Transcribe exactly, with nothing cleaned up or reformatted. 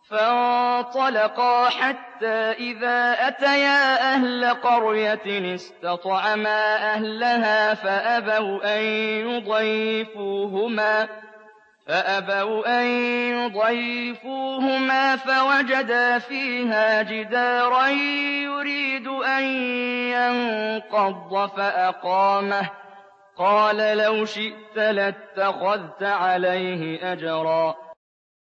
فانطلقا حتى إذا أتيا أهل قرية استطعما أهلها فأبوا أن يضيفوهما فأبوا أن يضيفوهما فوجدا فيها جدارا يريد أن ينقض فأقامه قال لو شئت لاتخذت عليه أجرا